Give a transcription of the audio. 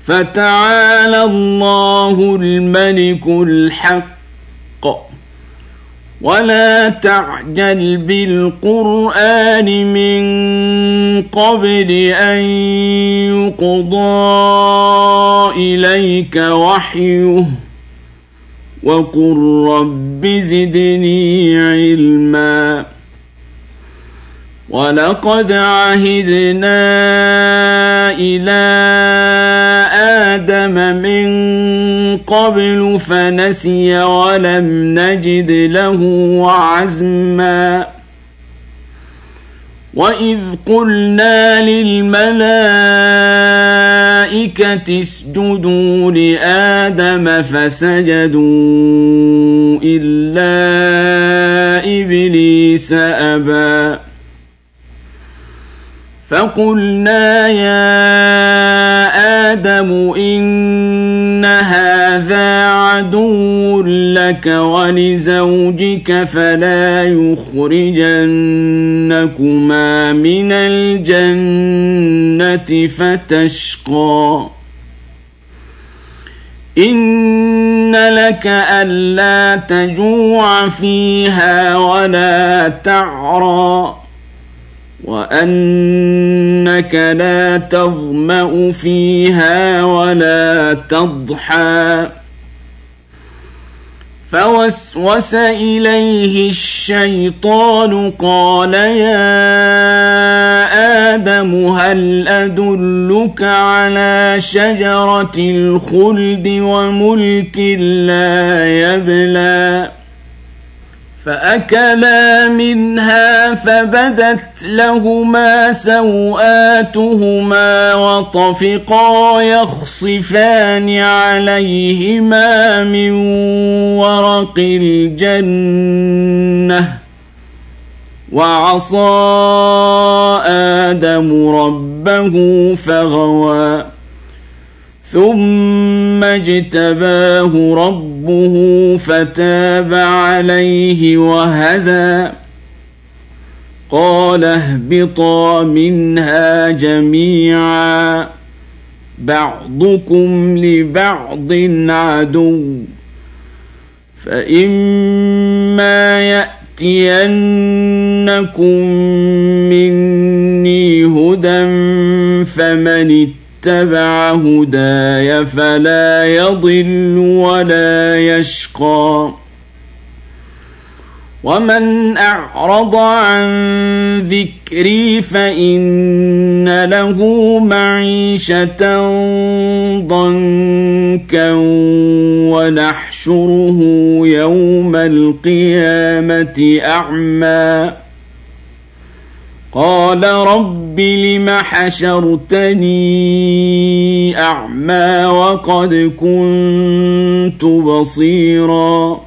فتعالى الله الملك الحق ولا تعجل بالقرآن من قبل أن يقضى إليك وحيه وقل رب زدني علما ولقد عهدنا إلى آدم من قبل فنسي ولم نجد له عزما وإذ قلنا للملائكة اسجدوا لآدم فسجدوا إلا إبليس أبى فقلنا يا آدم إن هذا عدو لك ولزوجك فلا يخرجنكما من الجنة فتشقى إن لك ألا تجوع فيها ولا تعرى وأنك لا تظمأ فيها ولا تضحى فوسوس إليه الشيطان قال يا آدم هل أدلك على شجرة الخلد وملك لا يبلى فأكلا منها فبدت لهما سوآتهما وطفقا يخصفان عليهما من ورق الجنة وعصى آدم ربه فغوى ثم اجتباه ربه فتاب عليه وهدى قال اهبطا منها جميعا بعضكم لبعض عدو فإما يأتينكم مني هدى فمن اتبع هداي فلا يضل ولا يشقى ومن أعرض عن ذكري فإن له معيشة ضنكا ونحشره يوم القيامة أعمى قال رب لم حشرتني أعمى وقد كنت بصيرا